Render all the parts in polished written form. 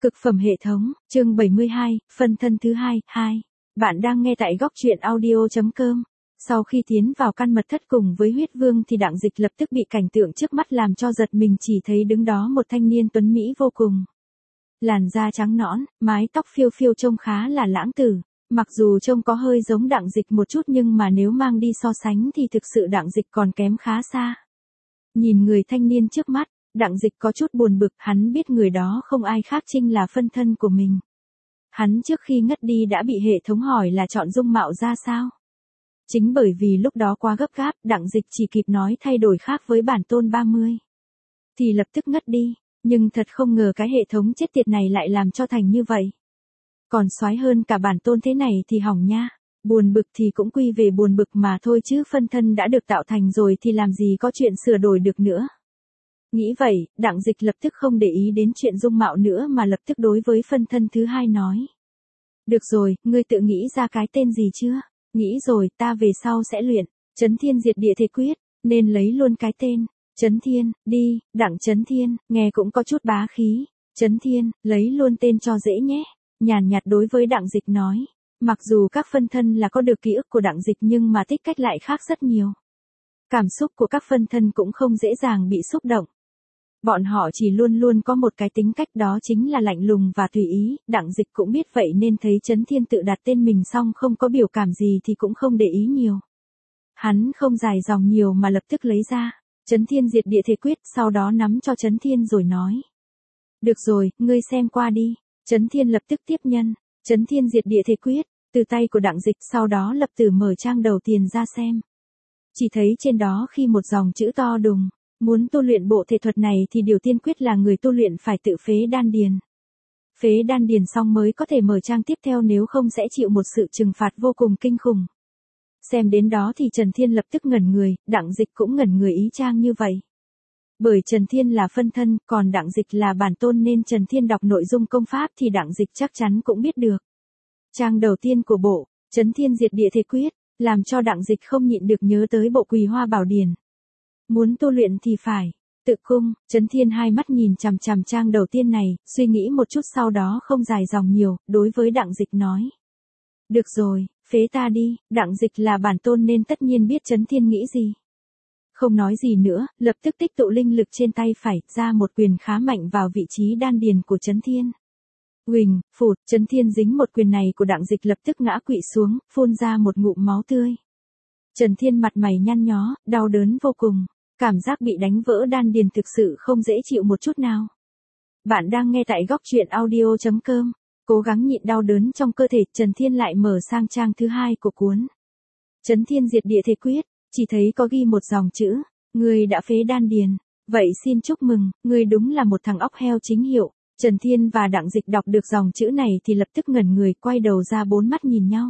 Cực phẩm hệ thống, chương 72, phân thân thứ 2, 2. Bạn đang nghe tại góc truyện audio.com. Sau khi tiến vào căn mật thất cùng với huyết vương thì Đặng Dịch lập tức bị cảnh tượng trước mắt làm cho giật mình, chỉ thấy đứng đó một thanh niên tuấn mỹ vô cùng. Làn da trắng nõn, mái tóc phiêu phiêu trông khá là lãng tử. Mặc dù trông có hơi giống Đặng Dịch một chút nhưng mà nếu mang đi so sánh thì thực sự Đặng Dịch còn kém khá xa. Nhìn người thanh niên trước mắt, Đặng Dịch có chút buồn bực, hắn biết người đó không ai khác chính là phân thân của mình. Hắn trước khi ngất đi đã bị hệ thống hỏi là chọn dung mạo ra sao. Chính bởi vì lúc đó quá gấp gáp, Đặng Dịch chỉ kịp nói thay đổi khác với bản tôn 30. Thì lập tức ngất đi, nhưng thật không ngờ cái hệ thống chết tiệt này lại làm cho thành như vậy. Còn soái hơn cả bản tôn thế này thì hỏng nha. Buồn bực thì cũng quy về buồn bực mà thôi chứ phân thân đã được tạo thành rồi thì làm gì có chuyện sửa đổi được nữa. Nghĩ vậy, Đặng Dịch lập tức không để ý đến chuyện dung mạo nữa mà lập tức đối với phân thân thứ 2 nói. Được rồi, ngươi tự nghĩ ra cái tên gì chưa? Nghĩ rồi, ta về sau sẽ luyện. Chấn Thiên Diệt Địa Thể Quyết, nên lấy luôn cái tên. Chấn Thiên, đi, Đặng Chấn Thiên, nghe cũng có chút bá khí. Chấn Thiên, lấy luôn tên cho dễ nhé. Nhàn nhạt đối với Đặng Dịch nói. Mặc dù các phân thân là có được ký ức của Đặng Dịch nhưng mà tích cách lại khác rất nhiều. Cảm xúc của các phân thân cũng không dễ dàng bị xúc động. Bọn họ chỉ luôn luôn có một cái tính cách, đó chính là lạnh lùng và tùy ý. Đặng Dịch cũng biết vậy nên thấy Chấn Thiên tự đặt tên mình xong không có biểu cảm gì thì cũng không để ý nhiều. Hắn không dài dòng nhiều mà lập tức lấy ra Chấn Thiên Diệt Địa Thể Quyết, sau đó nắm cho Chấn Thiên rồi nói. Được rồi, ngươi xem qua đi. Chấn Thiên lập tức tiếp nhân Chấn Thiên Diệt Địa Thể Quyết từ tay của Đặng Dịch, sau đó lập tức mở trang đầu tiên ra xem. Chỉ thấy trên đó khi một dòng chữ to đùng. Muốn tu luyện bộ thể thuật này thì điều tiên quyết là người tu luyện phải tự phế đan điền. Phế đan điền xong mới có thể mở trang tiếp theo, nếu không sẽ chịu một sự trừng phạt vô cùng kinh khủng. Xem đến đó thì Trần Thiên lập tức ngẩn người, Đặng Dịch cũng ngẩn người ý trang như vậy. Bởi Trần Thiên là phân thân, còn Đặng Dịch là bản tôn nên Trần Thiên đọc nội dung công pháp thì Đặng Dịch chắc chắn cũng biết được. Trang đầu tiên của bộ, Chấn Thiên Diệt Địa Thể Quyết, làm cho Đặng Dịch không nhịn được nhớ tới bộ Quỳ Hoa Bảo Điển. Muốn tu luyện thì phải tự cung. Chấn Thiên hai mắt nhìn chằm chằm trang đầu tiên này, suy nghĩ một chút sau đó không dài dòng nhiều, đối với Đặng Dịch nói. Được rồi, phế ta đi. Đặng Dịch là bản tôn nên tất nhiên biết Chấn Thiên nghĩ gì. Không nói gì nữa, lập tức tích tụ linh lực trên tay phải, ra một quyền khá mạnh vào vị trí đan điền của Chấn Thiên. Huỳnh, phụt, Chấn Thiên dính một quyền này của Đặng Dịch lập tức ngã quỵ xuống, phun ra một ngụm máu tươi. Trần Thiên mặt mày nhăn nhó, đau đớn vô cùng. Cảm giác bị đánh vỡ đan điền thực sự không dễ chịu một chút nào. Bạn đang nghe tại góc truyện audio.com. Cố gắng nhịn đau đớn trong cơ thể, Trần Thiên lại mở sang trang thứ 2 của cuốn Chấn Thiên Diệt Địa Thể Quyết, chỉ thấy có ghi một dòng chữ. Ngươi đã phế đan điền. Vậy xin chúc mừng, ngươi đúng là một thằng óc heo chính hiệu. Trần Thiên và Đặng Dịch đọc được dòng chữ này thì lập tức ngẩn người, quay đầu ra bốn mắt nhìn nhau.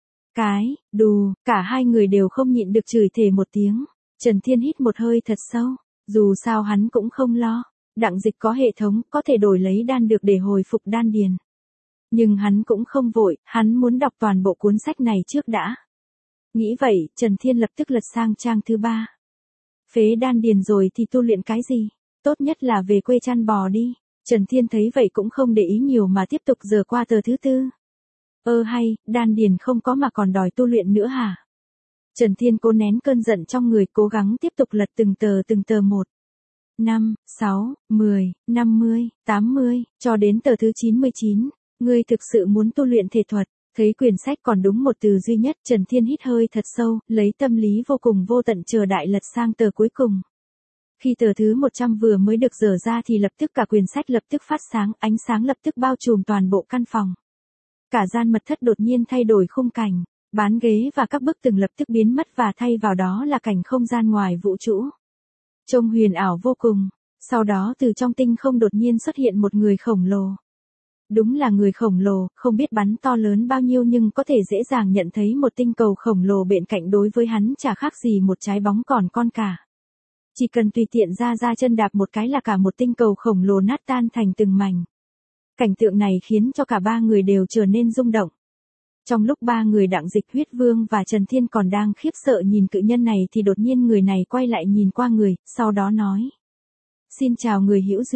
Đù, cả hai người đều không nhịn được chửi thề một tiếng. Trần Thiên hít một hơi thật sâu, dù sao hắn cũng không lo. Đặng Dịch có hệ thống, có thể đổi lấy đan được để hồi phục đan điền. Nhưng hắn cũng không vội, hắn muốn đọc toàn bộ cuốn sách này trước đã. Nghĩ vậy, Trần Thiên lập tức lật sang trang thứ 3. Phế đan điền rồi thì tu luyện cái gì? Tốt nhất là về quê chăn bò đi. Trần Thiên thấy vậy cũng không để ý nhiều mà tiếp tục dở qua tờ thứ 4. Hay, đan điền không có mà còn đòi tu luyện nữa hả? Trần Thiên cố nén cơn giận trong người, cố gắng tiếp tục lật từng tờ một. 5, 6, 10, 50, 80, cho đến tờ thứ 99. Ngươi thực sự muốn tu luyện thể thuật? Thấy quyển sách còn đúng một từ duy nhất, Trần Thiên hít hơi thật sâu, lấy tâm lý vô cùng vô tận chờ đợi lật sang tờ cuối cùng. Khi tờ thứ 100 vừa mới được dở ra thì lập tức cả quyển sách lập tức phát sáng, ánh sáng lập tức bao trùm toàn bộ căn phòng. Cả gian mật thất đột nhiên thay đổi khung cảnh. Bán ghế và các bức tường lập tức biến mất và thay vào đó là cảnh không gian ngoài vũ trụ. Trông huyền ảo vô cùng. Sau đó từ trong tinh không đột nhiên xuất hiện một người khổng lồ. Đúng là người khổng lồ, không biết bắn to lớn bao nhiêu nhưng có thể dễ dàng nhận thấy một tinh cầu khổng lồ bên cạnh, đối với hắn chả khác gì một trái bóng còn con cả. Chỉ cần tùy tiện ra chân đạp một cái là cả một tinh cầu khổng lồ nát tan thành từng mảnh. Cảnh tượng này khiến cho cả ba người đều trở nên rung động. Trong lúc ba người Đặng Dịch, Huyết Vương và Trần Thiên còn đang khiếp sợ nhìn cự nhân này thì đột nhiên người này quay lại nhìn qua người, sau đó nói. Xin chào người hữu duyên.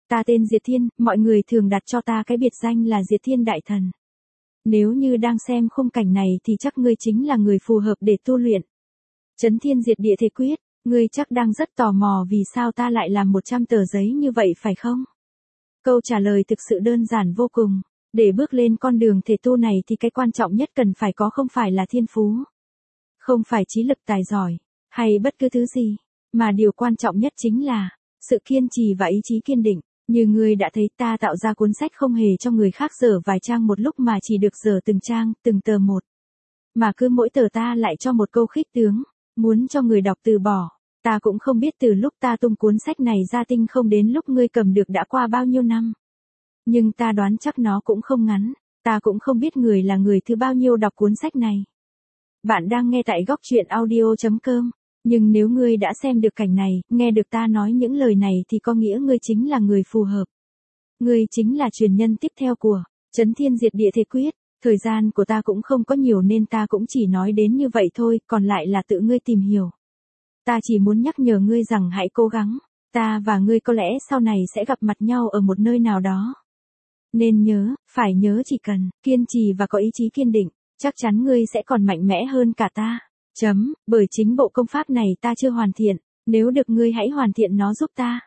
Ta tên Diệt Thiên, mọi người thường đặt cho ta cái biệt danh là Diệt Thiên Đại Thần. Nếu như đang xem khung cảnh này thì chắc ngươi chính là người phù hợp để tu luyện. Chấn thiên diệt địa thế quyết, ngươi chắc đang rất tò mò vì sao ta lại làm 100 tờ giấy như vậy phải không? Câu trả lời thực sự đơn giản vô cùng. Để bước lên con đường thể tu này thì cái quan trọng nhất cần phải có không phải là thiên phú, không phải trí lực tài giỏi, hay bất cứ thứ gì, mà điều quan trọng nhất chính là sự kiên trì và ý chí kiên định. Như ngươi đã thấy, ta tạo ra cuốn sách không hề cho người khác dở vài trang một lúc mà chỉ được dở từng trang, từng tờ một. Mà cứ mỗi tờ ta lại cho một câu khích tướng, muốn cho người đọc từ bỏ. Ta cũng không biết từ lúc ta tung cuốn sách này ra tinh không đến lúc ngươi cầm được đã qua bao nhiêu năm. Nhưng ta đoán chắc nó cũng không ngắn. Ta cũng không biết người là người thứ bao nhiêu đọc cuốn sách này. Bạn đang nghe tại góc truyện audio.com. Nhưng nếu ngươi đã xem được cảnh này, nghe được ta nói những lời này thì có nghĩa ngươi chính là người phù hợp. Ngươi chính là truyền nhân tiếp theo của Chấn Thiên Diệt Địa Thế Quyết. Thời gian của ta cũng không có nhiều nên ta cũng chỉ nói đến như vậy thôi, còn lại là tự ngươi tìm hiểu. Ta chỉ muốn nhắc nhở ngươi rằng hãy cố gắng. Ta và ngươi có lẽ sau này sẽ gặp mặt nhau ở một nơi nào đó. Nên nhớ, phải nhớ chỉ cần kiên trì và có ý chí kiên định, chắc chắn ngươi sẽ còn mạnh mẽ hơn cả ta. Bởi chính bộ công pháp này ta chưa hoàn thiện, nếu được ngươi hãy hoàn thiện nó giúp ta.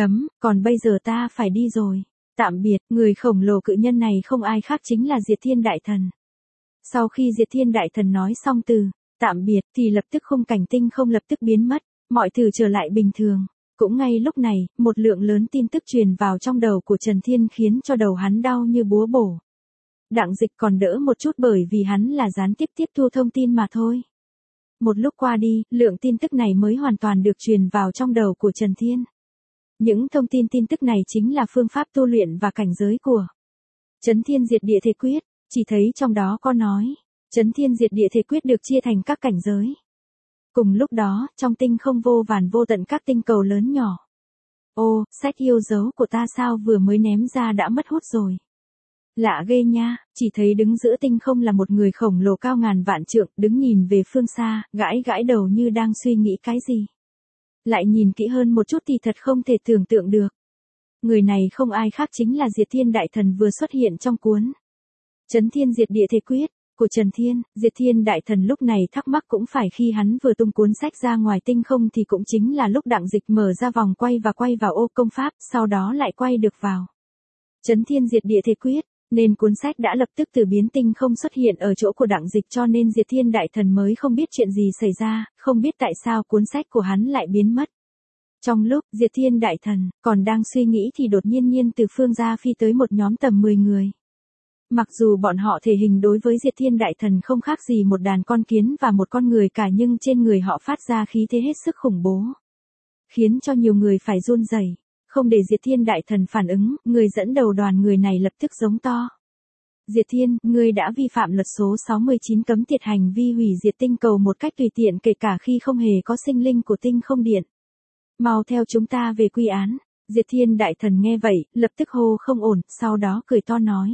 Còn bây giờ ta phải đi rồi. Tạm biệt. Người khổng lồ cự nhân này không ai khác chính là Diệt Thiên Đại Thần. Sau khi Diệt Thiên Đại Thần nói xong từ tạm biệt thì lập tức khung cảnh tinh không lập tức biến mất, mọi thứ trở lại bình thường. Cũng ngay lúc này, một lượng lớn tin tức truyền vào trong đầu của Trần Thiên khiến cho đầu hắn đau như búa bổ. Đặng Dịch còn đỡ một chút bởi vì hắn là gián tiếp tiếp thu thông tin mà thôi. Một lúc qua đi, lượng tin tức này mới hoàn toàn được truyền vào trong đầu của Trần Thiên. Những thông tin tức này chính là phương pháp tu luyện và cảnh giới của Chấn Thiên Diệt Địa Thế Quyết. Chỉ thấy trong đó có nói, Chấn Thiên Diệt Địa Thế Quyết được chia thành các cảnh giới. Cùng lúc đó, trong tinh không vô vàn vô tận các tinh cầu lớn nhỏ. Ô, sách yêu dấu của ta sao vừa mới ném ra đã mất hút rồi. Lạ ghê nha, chỉ thấy đứng giữa tinh không là một người khổng lồ cao ngàn vạn trượng, đứng nhìn về phương xa, gãi đầu như đang suy nghĩ cái gì. Lại nhìn kỹ hơn một chút thì thật không thể tưởng tượng được. Người này không ai khác chính là Diệt Thiên Đại Thần vừa xuất hiện trong cuốn Chấn Thiên Diệt Địa Thế Quyết của Trần Thiên. Diệt Thiên Đại Thần lúc này thắc mắc cũng phải khi hắn vừa tung cuốn sách ra ngoài tinh không thì cũng chính là lúc Đặng Dịch mở ra vòng quay và quay vào ô công pháp, sau đó lại quay được vào Chấn Thiên Diệt Địa Thế Quyết. Nên cuốn sách đã lập tức từ biến tinh không xuất hiện ở chỗ của Đặng Dịch, cho nên Diệt Thiên Đại Thần mới không biết chuyện gì xảy ra, không biết tại sao cuốn sách của hắn lại biến mất. Trong lúc Diệt Thiên Đại Thần còn đang suy nghĩ thì đột nhiên từ phương ra phi tới một nhóm tầm 10 người. Mặc dù bọn họ thể hình đối với Diệt Thiên Đại Thần không khác gì một đàn con kiến và một con người cả, nhưng trên người họ phát ra khí thế hết sức khủng bố, khiến cho nhiều người phải run rẩy. Không để Diệt Thiên Đại Thần phản ứng, người dẫn đầu đoàn người này lập tức giống to. Diệt Thiên, ngươi đã vi phạm luật số 69 cấm tiệt hành vi hủy diệt tinh cầu một cách tùy tiện kể cả khi không hề có sinh linh của tinh không điện. Mau theo chúng ta về quy án. Diệt Thiên Đại Thần nghe vậy, lập tức hô không ổn, sau đó cười to nói.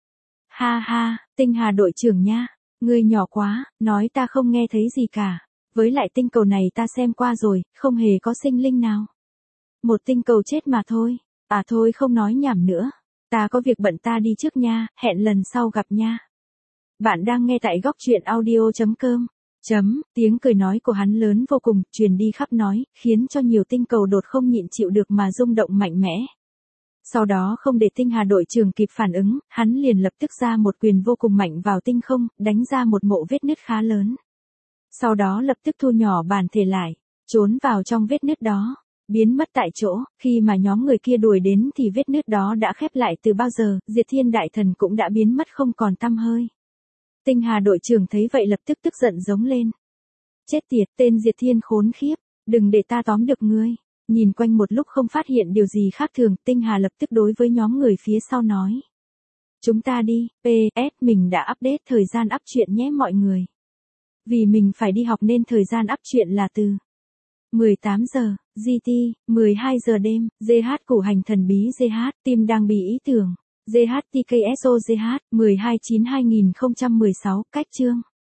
Ha ha, Tinh Hà đội trưởng nha, ngươi nhỏ quá, nói ta không nghe thấy gì cả. Với lại tinh cầu này ta xem qua rồi, không hề có sinh linh nào. Một tinh cầu chết mà thôi. À thôi không nói nhảm nữa. Ta có việc bận, ta đi trước nha, hẹn lần sau gặp nha. Bạn đang nghe tại góc truyện audio.com. Tiếng cười nói của hắn lớn vô cùng, truyền đi khắp nói, khiến cho nhiều tinh cầu đột không nhịn chịu được mà rung động mạnh mẽ. Sau đó không để Tinh Hà đội trưởng kịp phản ứng, hắn liền lập tức ra một quyền vô cùng mạnh vào tinh không, đánh ra một mộ vết nứt khá lớn. Sau đó lập tức thu nhỏ bản thể lại, trốn vào trong vết nứt đó. Biến mất tại chỗ. Khi mà nhóm người kia đuổi đến thì vết nứt đó đã khép lại từ bao giờ, Diệt Thiên Đại Thần cũng đã biến mất không còn tăm hơi. Tinh Hà đội trưởng thấy vậy lập tức tức giận giống lên. Chết tiệt, tên Diệt Thiên khốn khiếp, đừng để ta tóm được ngươi. Nhìn quanh một lúc không phát hiện điều gì khác thường, Tinh Hà lập tức đối với nhóm người phía sau nói. Chúng ta đi, PS mình đã update thời gian up truyện nhé mọi người. Vì mình phải đi học nên thời gian up truyện là từ 18 giờ, GT, 12 giờ đêm, GH củ hành thần bí GH, team đang bị ý tưởng. GH TKSO GH, 12/9/2016, cách chương.